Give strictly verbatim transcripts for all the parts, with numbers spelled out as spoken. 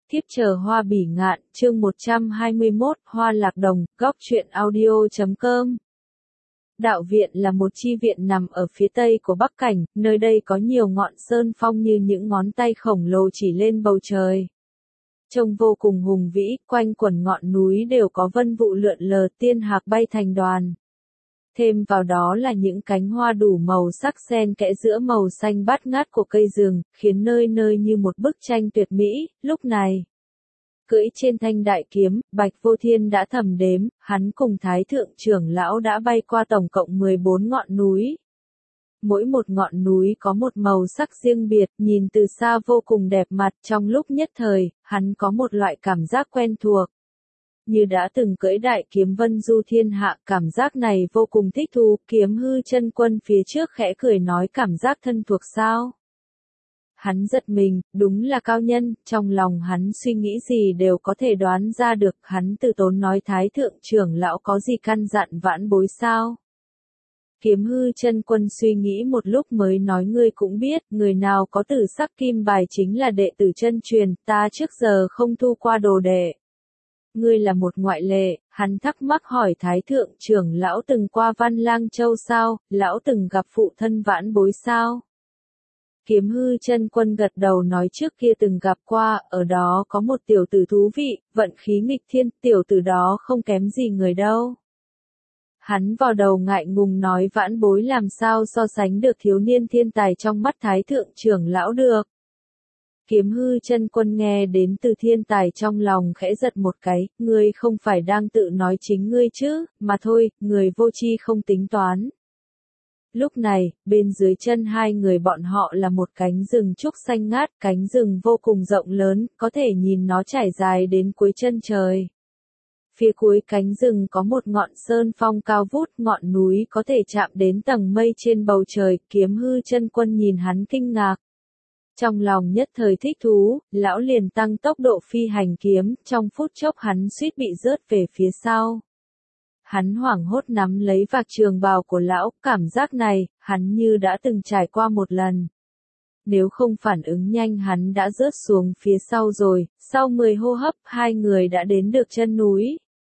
Thiếp chờ hoa bỉ ngạn, chương một trăm hai mươi mốt, Hoa Lạc Đồng, góc truyện audio chấm com. Đạo viện là một chi viện nằm ở phía tây của Bắc Cảnh, nơi đây có nhiều ngọn sơn phong như những ngón tay khổng lồ chỉ lên bầu trời. Trông vô cùng hùng vĩ, quanh quần ngọn núi đều có vân vụ lượn lờ, tiên hạc bay thành đoàn. Thêm vào đó là những cánh hoa đủ màu sắc xen kẽ giữa màu xanh bát ngát của cây rừng, khiến nơi nơi như một bức tranh tuyệt mỹ. Lúc này, cưỡi trên thanh đại kiếm, Bạch Vô Thiên đã thầm đếm, hắn cùng Thái Thượng trưởng lão đã bay qua tổng cộng mười bốn ngọn núi. Mỗi một ngọn núi có một màu sắc riêng biệt, nhìn từ xa vô cùng đẹp mặt, trong lúc nhất thời, hắn có một loại cảm giác quen thuộc. Như đã từng cưỡi đại kiếm vân du thiên hạ, cảm giác này vô cùng thích thú. Kiếm Hư Chân Quân phía trước khẽ cười nói, cảm giác thân thuộc sao? Hắn giật mình, đúng là cao nhân, trong lòng hắn suy nghĩ gì đều có thể đoán ra được. Hắn từ tốn nói, Thái Thượng trưởng lão có gì căn dặn vãn bối sao? Kiếm Hư Chân Quân suy nghĩ một lúc mới nói, ngươi cũng biết, người nào có tử sắc kim bài chính là đệ tử chân truyền, ta trước giờ không thu qua đồ đệ. Ngươi là một ngoại lệ. Hắn thắc mắc hỏi, Thái Thượng trưởng lão từng qua Văn Lang Châu sao, lão từng gặp phụ thân vãn bối sao? Kiếm Hư Chân Quân gật đầu nói, trước kia từng gặp qua, ở đó có một tiểu tử thú vị, vận khí nghịch thiên, tiểu tử đó không kém gì người đâu. Hắn vào đầu ngại ngùng nói, vãn bối làm sao so sánh được thiếu niên thiên tài trong mắt Thái Thượng trưởng lão được. Kiếm Hư Chân Quân nghe đến từ thiên tài trong lòng khẽ giật một cái, ngươi không phải đang tự nói chính ngươi chứ, mà thôi, người vô tri không tính toán. Lúc này, bên dưới chân hai người bọn họ là một cánh rừng trúc xanh ngát, cánh rừng vô cùng rộng lớn, có thể nhìn nó trải dài đến cuối chân trời. Phía cuối cánh rừng có một ngọn sơn phong cao vút, ngọn núi có thể chạm đến tầng mây trên bầu trời. Kiếm Hư Chân Quân nhìn hắn kinh ngạc. Trong lòng nhất thời thích thú, lão liền tăng tốc độ phi hành kiếm, trong phút chốc hắn suýt bị rớt về phía sau. Hắn hoảng hốt nắm lấy vạc trường bào của lão, cảm giác này, hắn như đã từng trải qua một lần. Nếu không phản ứng nhanh hắn đã rớt xuống phía sau rồi, sau mười hô hấp hai người đã đến được chân núi.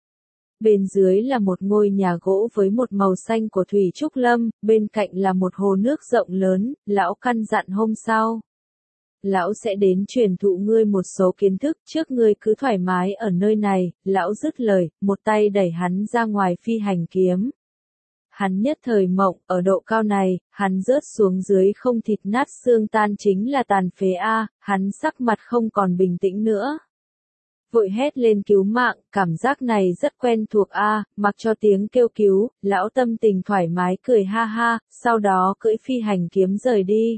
Bên dưới là một ngôi nhà gỗ với một màu xanh của thủy trúc lâm, bên cạnh là một hồ nước rộng lớn, lão căn dặn hôm sau. Lão sẽ đến truyền thụ ngươi một số kiến thức, trước ngươi cứ thoải mái ở nơi này. Lão dứt lời, một tay đẩy hắn ra ngoài phi hành kiếm. Hắn nhất thời mộng, ở độ cao này, hắn rớt xuống dưới không thịt nát xương tan chính là tàn phế a. Hắn sắc mặt không còn bình tĩnh nữa. Vội hét lên cứu mạng, cảm giác này rất quen thuộc a. Mặc cho tiếng kêu cứu, lão tâm tình thoải mái cười ha ha, sau đó cưỡi phi hành kiếm rời đi.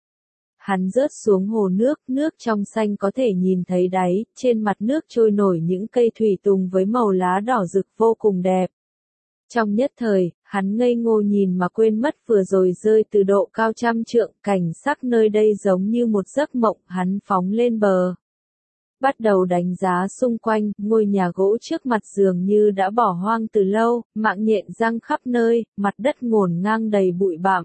Hắn rớt xuống hồ nước, nước trong xanh có thể nhìn thấy đáy, trên mặt nước trôi nổi những cây thủy tùng với màu lá đỏ rực vô cùng đẹp. Trong nhất thời, hắn ngây ngô nhìn mà quên mất vừa rồi rơi từ độ cao trăm trượng, cảnh sắc nơi đây giống như một giấc mộng, hắn phóng lên bờ. Bắt đầu đánh giá xung quanh, ngôi nhà gỗ trước mặt dường như đã bỏ hoang từ lâu, mạng nhện răng khắp nơi, mặt đất ngổn ngang đầy bụi bặm.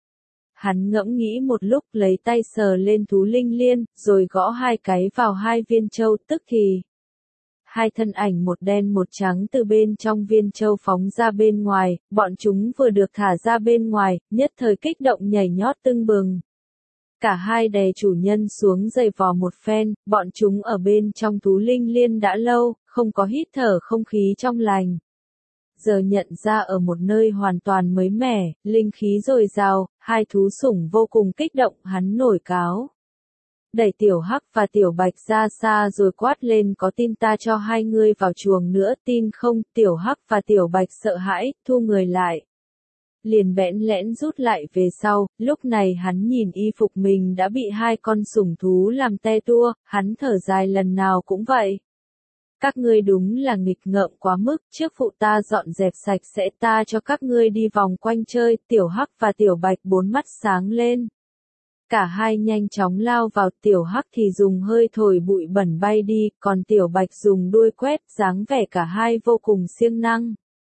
Hắn ngẫm nghĩ một lúc, lấy tay sờ lên thú linh liên, rồi gõ hai cái vào hai viên châu, tức thì hai thân ảnh một đen một trắng từ bên trong viên châu phóng ra bên ngoài, bọn chúng vừa được thả ra bên ngoài, nhất thời kích động nhảy nhót tưng bừng. Cả hai đè chủ nhân xuống giày vò một phen, bọn chúng ở bên trong thú linh liên đã lâu, không có hít thở không khí trong lành. Giờ nhận ra ở một nơi hoàn toàn mới mẻ, linh khí dồi dào, hai thú sủng vô cùng kích động, hắn nổi cáo. Đẩy Tiểu Hắc và Tiểu Bạch ra xa rồi quát lên, có tin ta cho hai ngươi vào chuồng nữa, tin không? Tiểu Hắc và Tiểu Bạch sợ hãi, thu người lại. Liền bẽn lẽn rút lại về sau, lúc này hắn nhìn y phục mình đã bị hai con sủng thú làm te tua, hắn thở dài lần nào cũng vậy. Các ngươi đúng là nghịch ngợm quá mức, trước phụ ta dọn dẹp sạch sẽ ta cho các ngươi đi vòng quanh chơi. Tiểu Hắc và Tiểu Bạch bốn mắt sáng lên. Cả hai nhanh chóng lao vào, Tiểu Hắc thì dùng hơi thổi bụi bẩn bay đi, còn Tiểu Bạch dùng đuôi quét, dáng vẻ cả hai vô cùng siêng năng.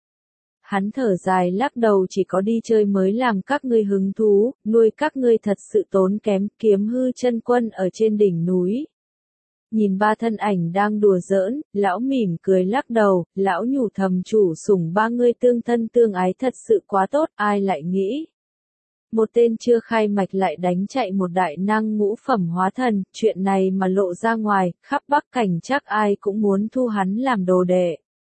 Hắn thở dài lắc đầu, chỉ có đi chơi mới làm các ngươi hứng thú, nuôi các ngươi thật sự tốn kém. Kiếm Hư Chân Quân ở trên đỉnh núi. Nhìn ba thân ảnh đang đùa giỡn, lão mỉm cười lắc đầu, lão nhủ thầm chủ sủng ba ngươi tương thân tương ái thật sự quá tốt, ai lại nghĩ. Một tên chưa khai mạch lại đánh chạy một đại năng ngũ phẩm hóa thần, chuyện này mà lộ ra ngoài, khắp Bắc Cảnh chắc ai cũng muốn thu hắn làm đồ đệ.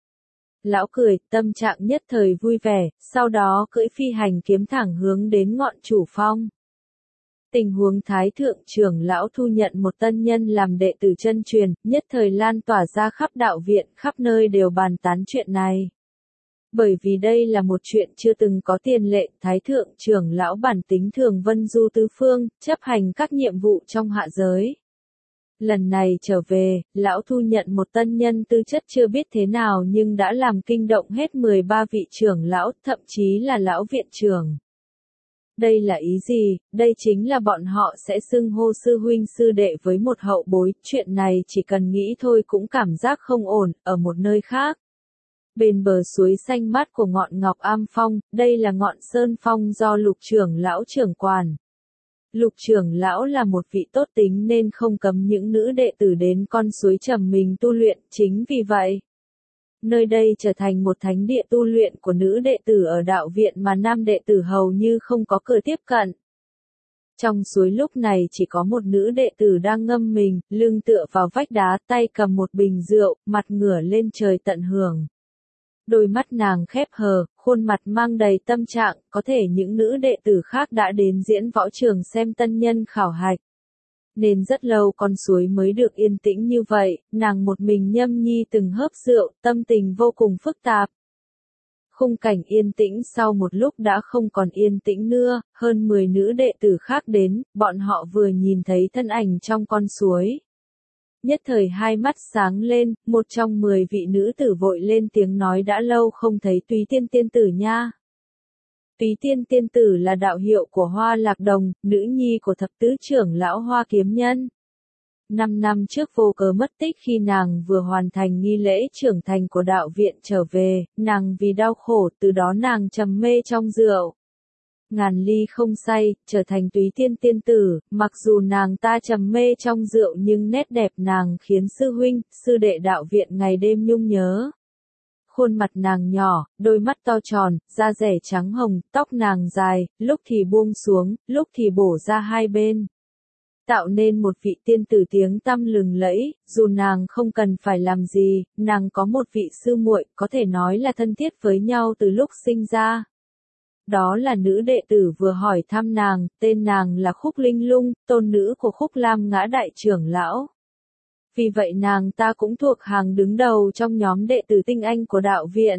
Lão cười, tâm trạng nhất thời vui vẻ, sau đó cưỡi phi hành kiếm thẳng hướng đến ngọn chủ phong. Tình huống Thái Thượng trưởng lão thu nhận một tân nhân làm đệ tử chân truyền, nhất thời lan tỏa ra khắp đạo viện, khắp nơi đều bàn tán chuyện này. Bởi vì đây là một chuyện chưa từng có tiền lệ, Thái Thượng trưởng lão bản tính thường vân du tứ phương, chấp hành các nhiệm vụ trong hạ giới. Lần này trở về, lão thu nhận một tân nhân tư chất chưa biết thế nào nhưng đã làm kinh động hết mười ba vị trưởng lão, thậm chí là lão viện trưởng. Đây là ý gì? Đây chính là bọn họ sẽ xưng hô sư huynh sư đệ với một hậu bối, chuyện này chỉ cần nghĩ thôi cũng cảm giác không ổn, ở một nơi khác. Bên bờ suối xanh mát của ngọn Ngọc Am Phong, đây là ngọn Sơn Phong do Lục trưởng lão trưởng quản. Lục trưởng lão là một vị tốt tính nên không cấm những nữ đệ tử đến con suối trầm mình tu luyện, chính vì vậy. Nơi đây trở thành một thánh địa tu luyện của nữ đệ tử ở đạo viện mà nam đệ tử hầu như không có cửa tiếp cận. Trong suối lúc này chỉ có một nữ đệ tử đang ngâm mình, lưng tựa vào vách đá, tay cầm một bình rượu, mặt ngửa lên trời tận hưởng. Đôi mắt nàng khép hờ, khuôn mặt mang đầy tâm trạng, có thể những nữ đệ tử khác đã đến diễn võ trường xem tân nhân khảo hạch. Nên rất lâu con suối mới được yên tĩnh như vậy, nàng một mình nhâm nhi từng hớp rượu, tâm tình vô cùng phức tạp. Khung cảnh yên tĩnh sau một lúc đã không còn yên tĩnh nữa, hơn mười nữ đệ tử khác đến, bọn họ vừa nhìn thấy thân ảnh trong con suối. Nhất thời hai mắt sáng lên, một trong mười vị nữ tử vội lên tiếng nói đã lâu không thấy Túy Tiên tiên tử nha. Túy Tiên tiên tử là đạo hiệu của Hoa Lạc Đồng, nữ nhi của thập tứ trưởng lão Hoa Kiếm Nhân. Năm năm trước vô cớ mất tích khi nàng vừa hoàn thành nghi lễ trưởng thành của đạo viện trở về, nàng vì đau khổ từ đó nàng trầm mê trong rượu. Ngàn ly không say, trở thành Túy Tiên tiên tử, mặc dù nàng ta trầm mê trong rượu nhưng nét đẹp nàng khiến sư huynh, sư đệ đạo viện ngày đêm nhung nhớ. Khuôn mặt nàng nhỏ, đôi mắt to tròn, da rẻ trắng hồng, tóc nàng dài, lúc thì buông xuống, lúc thì bổ ra hai bên. Tạo nên một vị tiên tử tiếng tăm lừng lẫy, dù nàng không cần phải làm gì, nàng có một vị sư muội, có thể nói là thân thiết với nhau từ lúc sinh ra. Đó là nữ đệ tử vừa hỏi thăm nàng, tên nàng là Khúc Linh Lung, tôn nữ của Khúc Lam Ngã đại trưởng lão. Vì vậy nàng ta cũng thuộc hàng đứng đầu trong nhóm đệ tử tinh anh của đạo viện.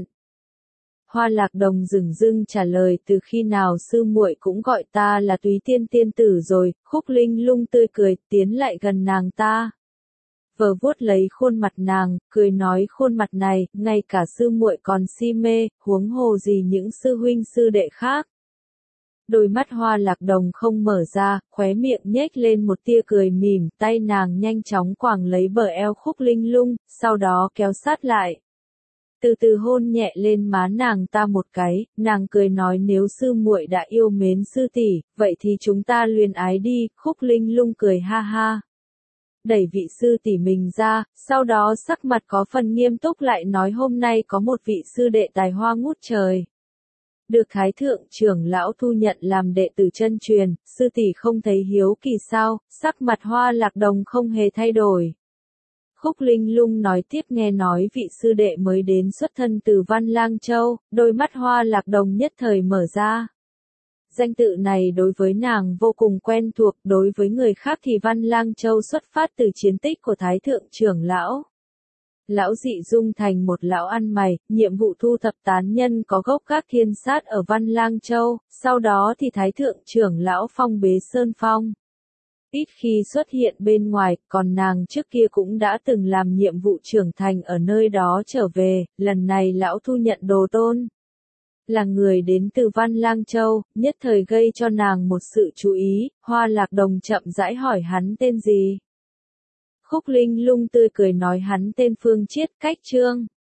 Hoa Lạc Đồng dửng dưng trả lời từ khi nào sư muội cũng gọi ta là Túy Tiên tiên tử rồi, Khúc Linh Lung tươi cười, tiến lại gần nàng ta. Vờ vuốt lấy khuôn mặt nàng, cười nói khuôn mặt này, ngay cả sư muội còn si mê, huống hồ gì những sư huynh sư đệ khác. Đôi mắt Hoa Lạc Đồng không mở ra, khóe miệng nhếch lên một tia cười mỉm, tay nàng nhanh chóng quàng lấy bờ eo Khúc Linh Lung, sau đó kéo sát lại. Từ từ hôn nhẹ lên má nàng ta một cái, nàng cười nói nếu sư muội đã yêu mến sư tỷ, vậy thì chúng ta luyến ái đi, Khúc Linh Lung cười ha ha. Đẩy vị sư tỷ mình ra, sau đó sắc mặt có phần nghiêm túc lại nói hôm nay có một vị sư đệ tài hoa ngút trời. Được Thái Thượng trưởng lão thu nhận làm đệ tử chân truyền, sư tỷ không thấy hiếu kỳ sao, sắc mặt Hoa Lạc Đồng không hề thay đổi. Khúc Linh Lung nói tiếp nghe nói vị sư đệ mới đến xuất thân từ Văn Lang Châu, đôi mắt Hoa Lạc Đồng nhất thời mở ra. Danh tự này đối với nàng vô cùng quen thuộc, đối với người khác thì Văn Lang Châu xuất phát từ chiến tích của Thái Thượng trưởng lão. Lão dị dung thành một lão ăn mày, nhiệm vụ thu thập tán nhân có gốc gác thiên sát ở Văn Lang Châu, sau đó thì Thái Thượng trưởng lão phong bế Sơn Phong. Ít khi xuất hiện bên ngoài, còn nàng trước kia cũng đã từng làm nhiệm vụ trưởng thành ở nơi đó trở về, lần này lão thu nhận đồ tôn. Là người đến từ Văn Lang Châu, nhất thời gây cho nàng một sự chú ý, Hoa Lạc Đồng chậm rãi hỏi hắn tên gì. Khúc Linh Lung tươi cười nói hắn tên Phương Chiết, cách Trương.